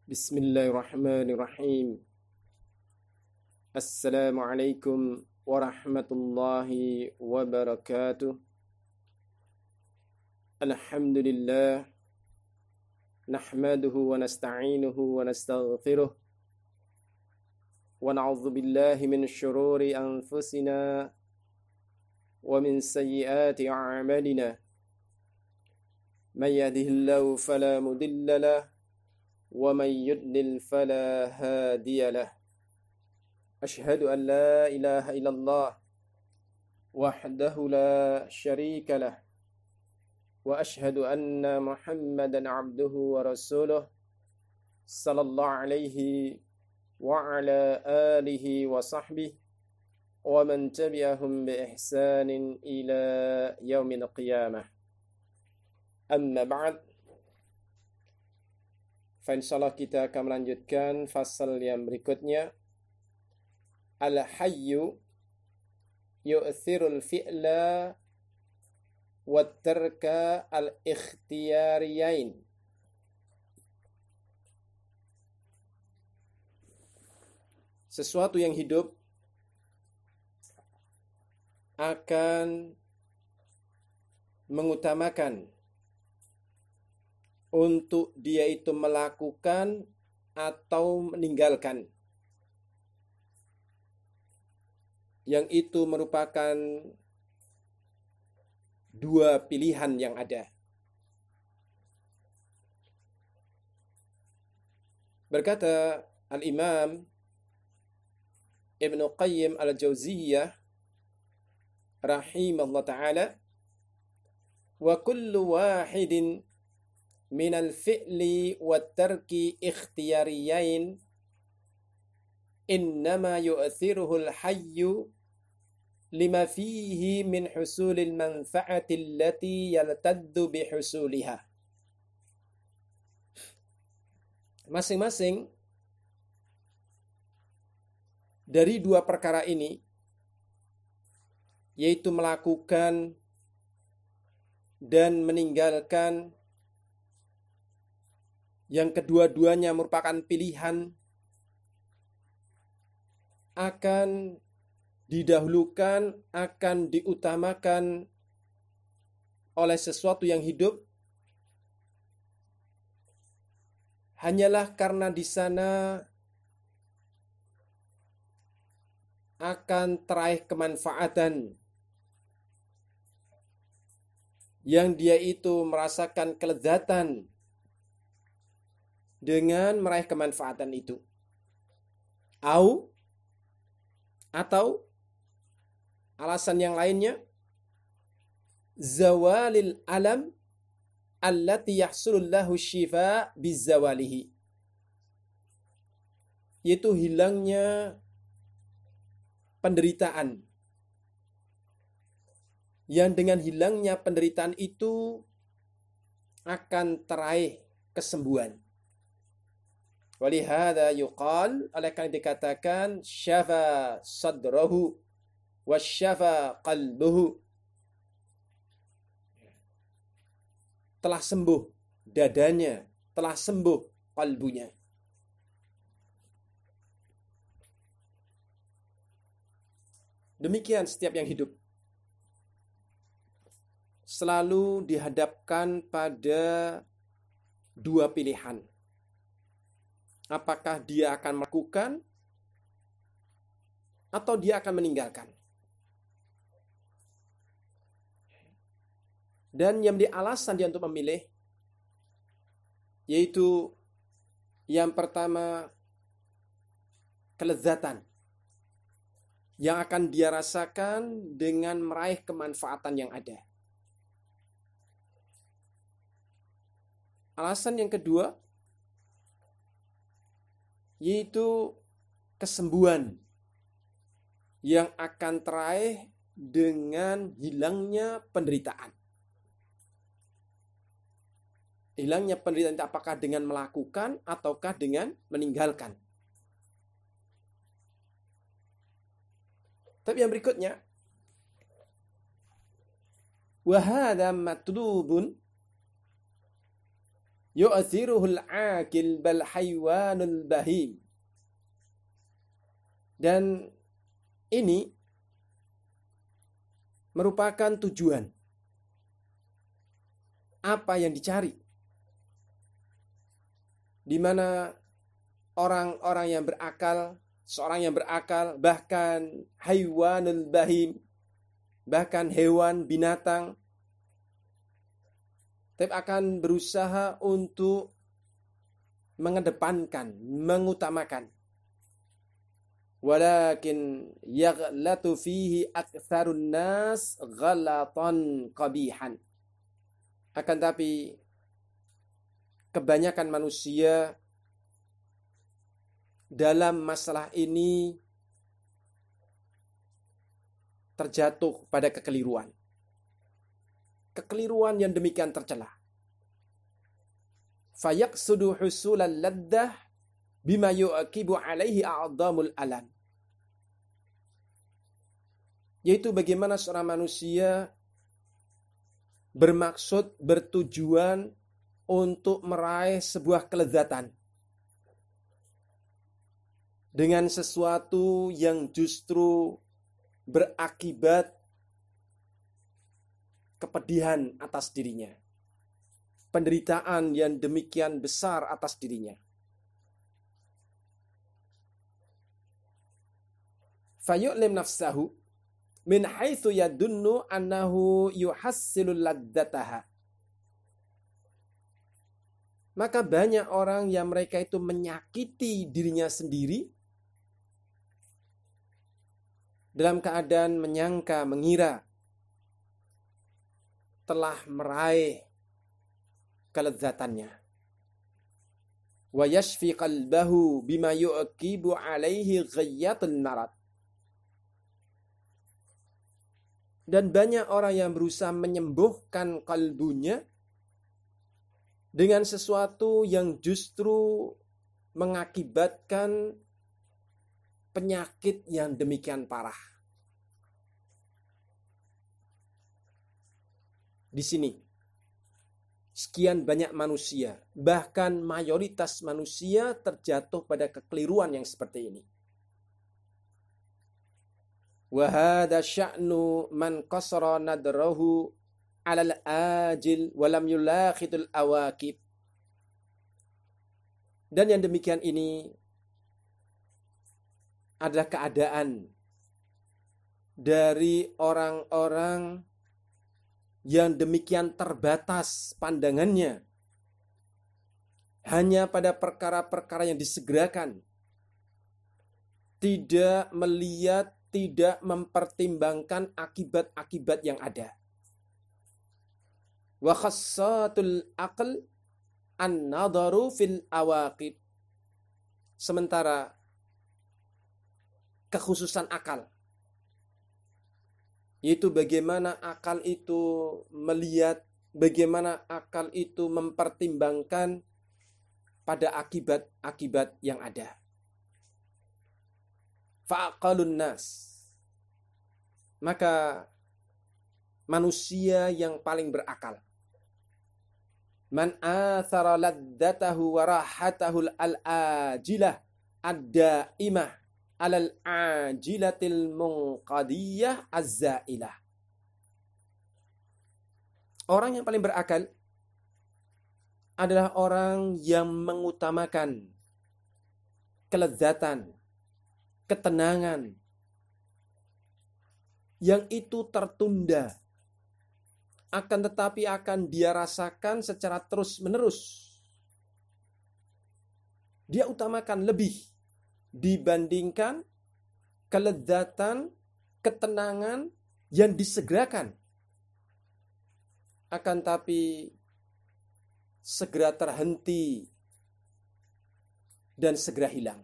Bismillahirrahmanirrahim. Assalamualaikum warahmatullahi wabarakatuh. Alhamdulillah. Nahmaduhu wa nasta'inuhu wa nastaghfiruh. Wa na'udzu billahi min syururi anfusina wa min sayyiati a'malina. May yahdihillahu fala mudilla lahu ومن يضلل فلا هادي له أشهد أن لا إله إلا الله وحده لا شريك له وأشهد أن محمدا عبده ورسوله صلى الله عليه وعلى آله وصحبه ومن تبعهم بإحسان إلى يوم القيامة أما بعد. Insyaallah kita akan melanjutkan fasal yang berikutnya. Al-hayyu yu'thirul fi'la wa tarka al-ikhtiyariyain. Sesuatu yang hidup akan mengutamakan untuk dia itu melakukan atau meninggalkan. Yang itu merupakan dua pilihan yang ada. Berkata Al-Imam Ibn Qayyim Al-Jauziyah rahimahullah ta'ala, wa kullu wahidin minal fi'li wa tarki ikhtiyariyain innama yu'thiruhul hayyu lima fihi min husulil manfa'ati allati yaltaddu bihusuliha. Masing-masing dari dua perkara ini, yaitu melakukan dan meninggalkan, yang kedua-duanya merupakan pilihan, akan didahulukan, akan diutamakan oleh sesuatu yang hidup hanyalah karena di sana akan teraih kemanfaatan yang dia itu merasakan kelezatan dengan meraih kemanfaatan itu. Atau alasan yang lainnya, zawalil alam allati yahsulullahu syifa bizawalihi, yaitu hilangnya penderitaan, yang dengan hilangnya penderitaan itu akan teraih kesembuhan. Walihada yuqal, oleh karena dikatakan syafa sadrahu wasyafa qalbuhu, telah sembuh dadanya, telah sembuh kalbunya. Demikian setiap yang hidup selalu dihadapkan pada dua pilihan. Apakah dia akan melakukan atau dia akan meninggalkan. Dan yang menjadi alasan dia untuk memilih, yaitu yang pertama, kelezatan yang akan dia rasakan dengan meraih kemanfaatan yang ada. Alasan yang kedua, yaitu kesembuhan yang akan teraih dengan hilangnya penderitaan. Hilangnya penderitaan apakah dengan melakukan ataukah dengan meninggalkan. Tapi yang berikutnya, wa hadza matlubun yu'thiruhul aqil bal haywanul bahim. Dan ini merupakan tujuan. Apa yang dicari? Di mana orang-orang yang berakal, seorang yang berakal, bahkan haywanul bahim, bahkan hewan, binatang, tapi akan berusaha untuk mengedepankan, mengutamakan. Walakin yaghlatu fihi aktsarun nas ghalatan qabihan. Akan tapi kebanyakan manusia dalam masalah ini terjatuh pada kekeliruan. Kekeliruan yang demikian tercela. Fayaqsudu husulal laddah bima yu'aqibu alaihi a'dhamul alam. Yaitu bagaimana seorang manusia bermaksud, bertujuan untuk meraih sebuah kelezatan dengan sesuatu yang justru berakibat kepedihan atas dirinya. Penderitaan yang demikian besar atas dirinya. Fayu'lim nafsahu min haitsu yadunnu annahu yuhassilul laddataha. Maka banyak orang yang mereka itu menyakiti dirinya sendiri dalam keadaan menyangka, mengira telah meraih kelezatannya. Wa yashfi qalbahu bima yu'aqibu alaihi ghayatul marad. Dan banyak orang yang berusaha menyembuhkan kalbunya dengan sesuatu yang justru mengakibatkan penyakit yang demikian parah. Di sini, sekian banyak manusia, bahkan mayoritas manusia terjatuh pada kekeliruan yang seperti ini. Wa hadha sya'nu man qasara nadrahu 'alal ajil wa lam yulakhidul awaqib. Dan yang demikian ini adalah keadaan dari orang-orang yang demikian terbatas pandangannya hanya pada perkara-perkara yang disegerakan, tidak melihat, tidak mempertimbangkan akibat-akibat yang ada. Wa khassatul aql an-nadharu fil awaqib. Sementara kekhususan akal, yaitu bagaimana akal itu melihat, bagaimana akal itu mempertimbangkan pada akibat-akibat yang ada. Fa'aqalun nas. Maka manusia yang paling berakal. Man athara laddatahu wa rahatahu al-ajilah ad-da'imah alal ajilatil munqadiyah az-zailah. Orang yang paling berakal adalah orang yang mengutamakan kelezatan, ketenangan yang itu tertunda, akan tetapi akan dia rasakan secara terus-menerus. Dia utamakan lebih dibandingkan kelezatan, ketenangan yang disegerakan. Akan tapi segera terhenti dan segera hilang.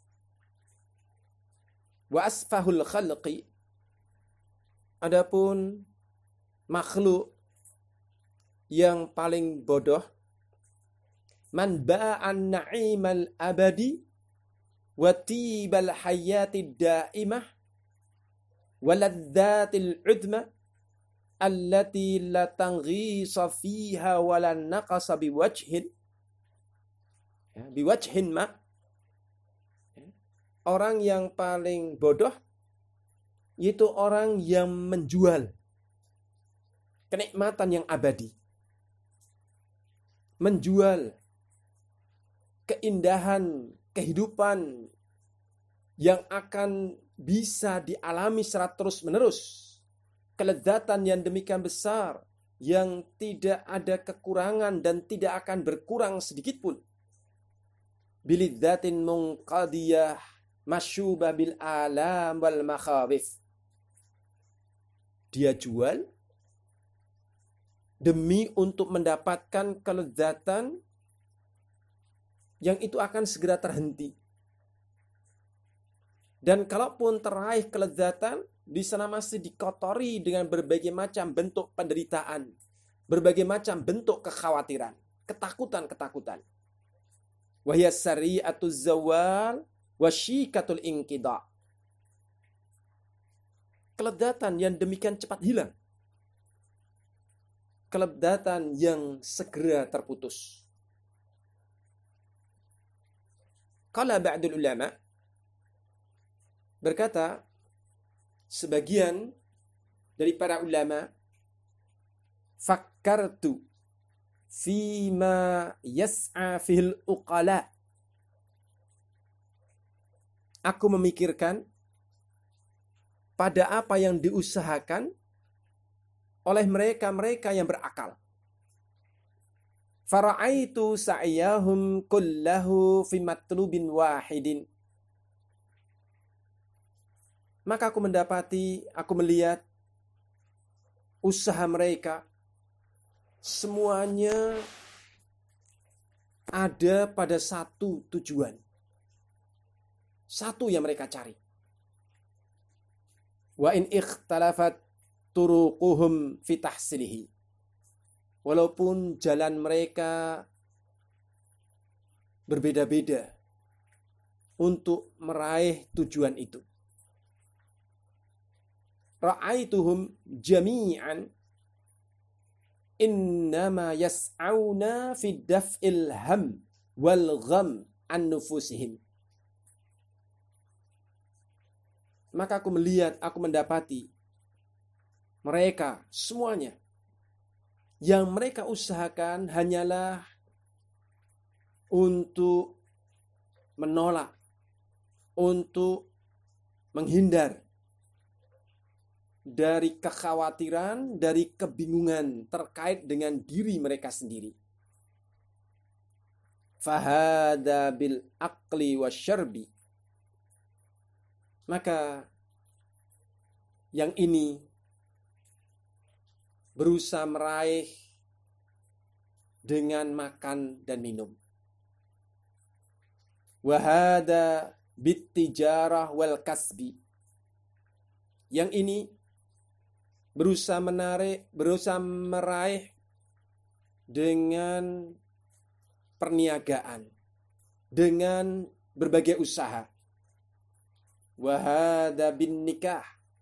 Wa asfahul khalqi, adapun makhluk yang paling bodoh, man ba'an na'imal abadi wa tibal hayatid da'imah wa ladzatil udma allati la tanghisa fiha wa la naqasa biwajhin Ya, biwajhin ma. Orang yang paling bodoh yaitu orang yang menjual kenikmatan yang abadi. Menjual keindahan kehidupan yang akan bisa dialami secara terus-menerus. Kelezatan yang demikian besar, yang tidak ada kekurangan dan tidak akan berkurang sedikit pun. Bilidzatin munqadiyah masyubah bil alam wal makhawif. Dia jual demi untuk mendapatkan kelezatan yang itu akan segera terhenti. Dan kalaupun teraih kelezatan, di sana masih dikotori dengan berbagai macam bentuk penderitaan, berbagai macam bentuk kekhawatiran, ketakutan-ketakutan. Wahya sari'atuz zawal wasyikatul inqidha. Kelezatan yang demikian cepat hilang. Kelezatan yang segera terputus. Qala ba'dul ulama, berkata sebagian dari para ulama, fakkartu fima yas'a fil uqala. Aku memikirkan pada apa yang diusahakan oleh mereka-mereka yang berakal. Fara'aitu sa'yahum kullahu fi matlubin wahidin. Maka aku melihat usaha mereka semuanya ada pada satu tujuan. Satu yang mereka cari. Wa in ikhtalafat turuquhum fi tahsilihi. Walaupun jalan mereka berbeda-beda untuk meraih tujuan itu. Ra'aituhum jami'an innama yas'auna fi daf'il ham wal gham an nufusihim. Maka aku mendapati mereka semuanya yang mereka usahakan hanyalah untuk menolak, untuk menghindar dari kekhawatiran, dari kebingungan terkait dengan diri mereka sendiri. Fahada bil aqli wasyarbi. Maka yang ini berusaha meraih dengan makan dan minum. Wahada bittijarah wal kasbi. Yang ini berusaha meraih dengan perniagaan, dengan berbagai usaha. Wahada bin nikah.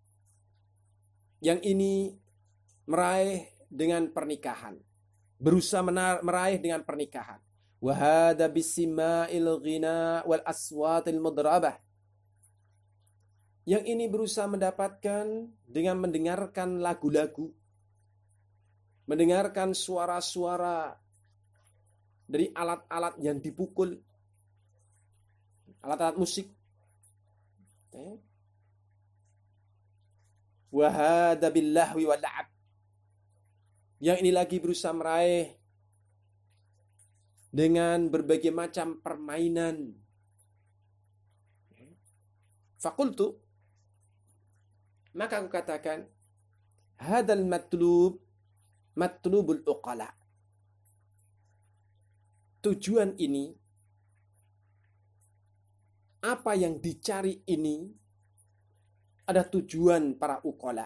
Yang ini meraih dengan pernikahan. Berusaha meraih dengan pernikahan. Wahada bisima'il ghina wal aswatil mudrabah. Yang ini berusaha mendapatkan dengan mendengarkan lagu-lagu. Mendengarkan suara-suara dari alat-alat yang dipukul. Alat-alat musik. Wahada billahwi wal la'ab. Yang ini lagi berusaha meraih dengan berbagai macam permainan. Fakultu, maka aku katakan, hadal matlubul uqala. Tujuan ini, apa yang dicari ini, ada tujuan para uqala.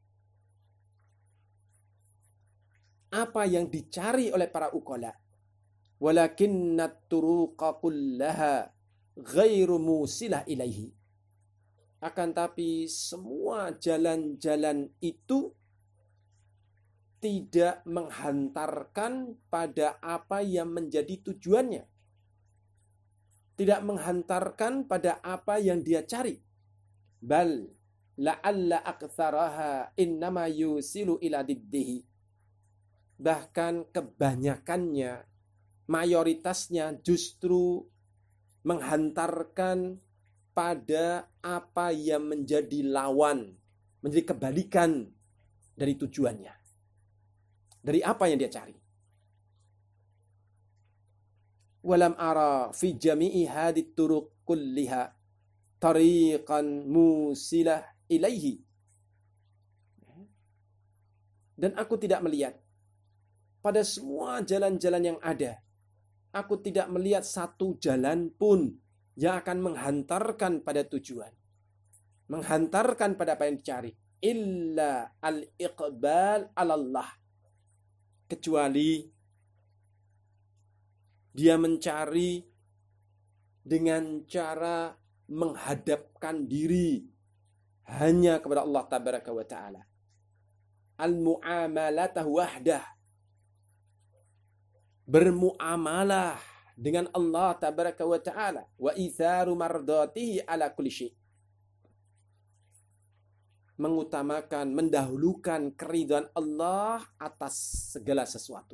Apa yang dicari oleh para uqala. Walakinnat turuqa kullaha ghairu musilah ilaihi. Akan tapi semua jalan-jalan itu tidak menghantarkan pada apa yang menjadi tujuannya. tidak menghantarkan pada apa yang dia cari. Bal la'alla aktsaraha innama yusilu ila diddihi. Bahkan kebanyakannya, mayoritasnya justru menghantarkan pada apa yang menjadi lawan, menjadi kebalikan dari tujuannya. Dari apa yang dia cari. Walam ara fi jami'i hadit turuq kulliha tariqan musilah ilaihi. Dan aku tidak melihat pada semua jalan-jalan yang ada, aku tidak melihat satu jalan pun yang akan menghantarkan pada tujuan, menghantarkan pada apa yang dicari, illa al-iqbal 'ala Allah, kecuali dia mencari dengan cara menghadapkan diri hanya kepada Allah tabaraka wa ta'ala. Al-mu'amalatah wahdah, bermuamalah dengan Allah tabaraka wa ta'ala, wa itharu mardatihi ala kulli syai', mengutamakan, mendahulukan keridhaan Allah atas segala sesuatu.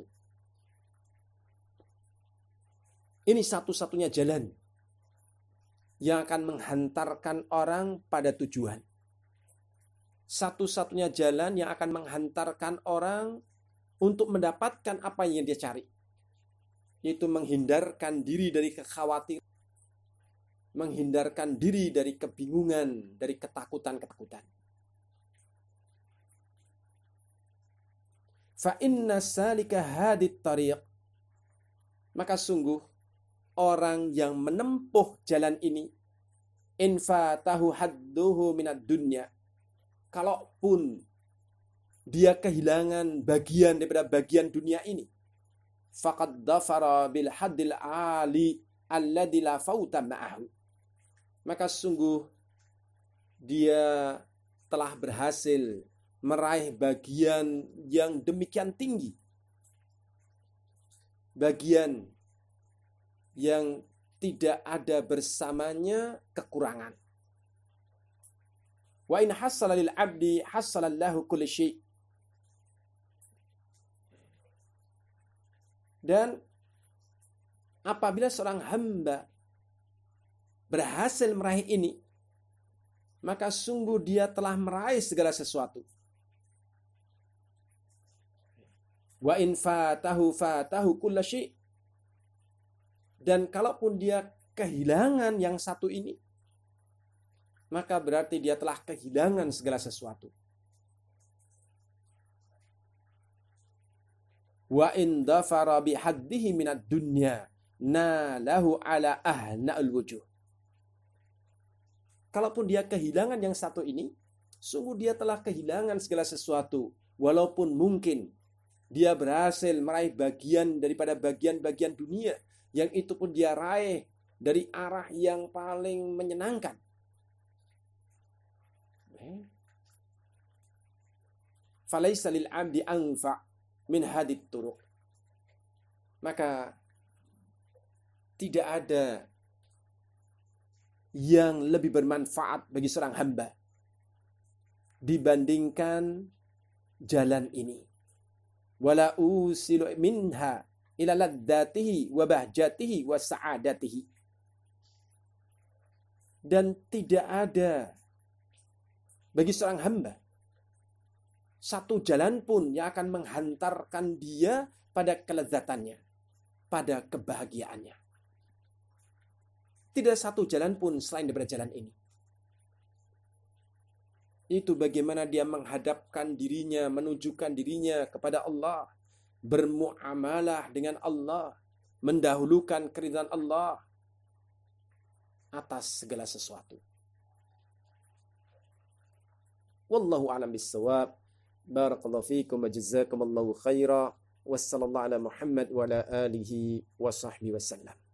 Ini satu-satunya jalan yang akan menghantarkan orang pada tujuan. Satu-satunya jalan yang akan menghantarkan orang untuk mendapatkan apa yang dia cari, yaitu menghindarkan diri dari kekhawatiran, menghindarkan diri dari kebingungan, dari ketakutan-ketakutan. Fa inna salika hadit tariq, maka sungguh orang yang menempuh jalan ini, infatahu hadduhu minad dunya, kalaupun dia kehilangan bagian daripada bagian dunia ini, faqad dhafara bil haddil ali alladzi la fauta ma'ahu, maka sungguh dia telah berhasil meraih bagian yang demikian tinggi, bagian yang tidak ada bersamanya kekurangan. Wa in hassala lil 'abdi hassala lahu kulli syai'. Dan apabila seorang hamba berhasil meraih ini, maka sungguh dia telah meraih segala sesuatu. Wa in fatahu kulla syai'. Dan kalaupun dia kehilangan yang satu ini, maka berarti dia telah kehilangan segala sesuatu. Wa in dhafara bi haddihi minad dunya nalahu ala ahna'ul wujuh. Kalaupun dia kehilangan yang satu ini, sungguh dia telah kehilangan segala sesuatu. Walaupun mungkin dia berhasil meraih bagian daripada bagian-bagian dunia, yang itu pun dia raih dari arah yang paling menyenangkan. Falaisa lil 'abdi anfa' min hadit turuq. Maka tidak ada yang lebih bermanfaat bagi seorang hamba dibandingkan jalan ini. Wala usilu minha ila ladzatihi wa bahjatihi wa sa'adatihi. Dan tidak ada bagi seorang hamba satu jalan pun yang akan menghantarkan dia pada kelezatannya, pada kebahagiaannya. Tidak satu jalan pun selain daripada jalan ini. Itu bagaimana dia menghadapkan dirinya, menunjukkan dirinya kepada Allah, bermuamalah dengan Allah, mendahulukan keridhaan Allah atas segala sesuatu. Wallahu a'lam bissawab. Barakallahu fiikum wa jazakumullahu khaira. Wassallallahu ala Muhammad wa ala alihi wa sahbihi wasallam.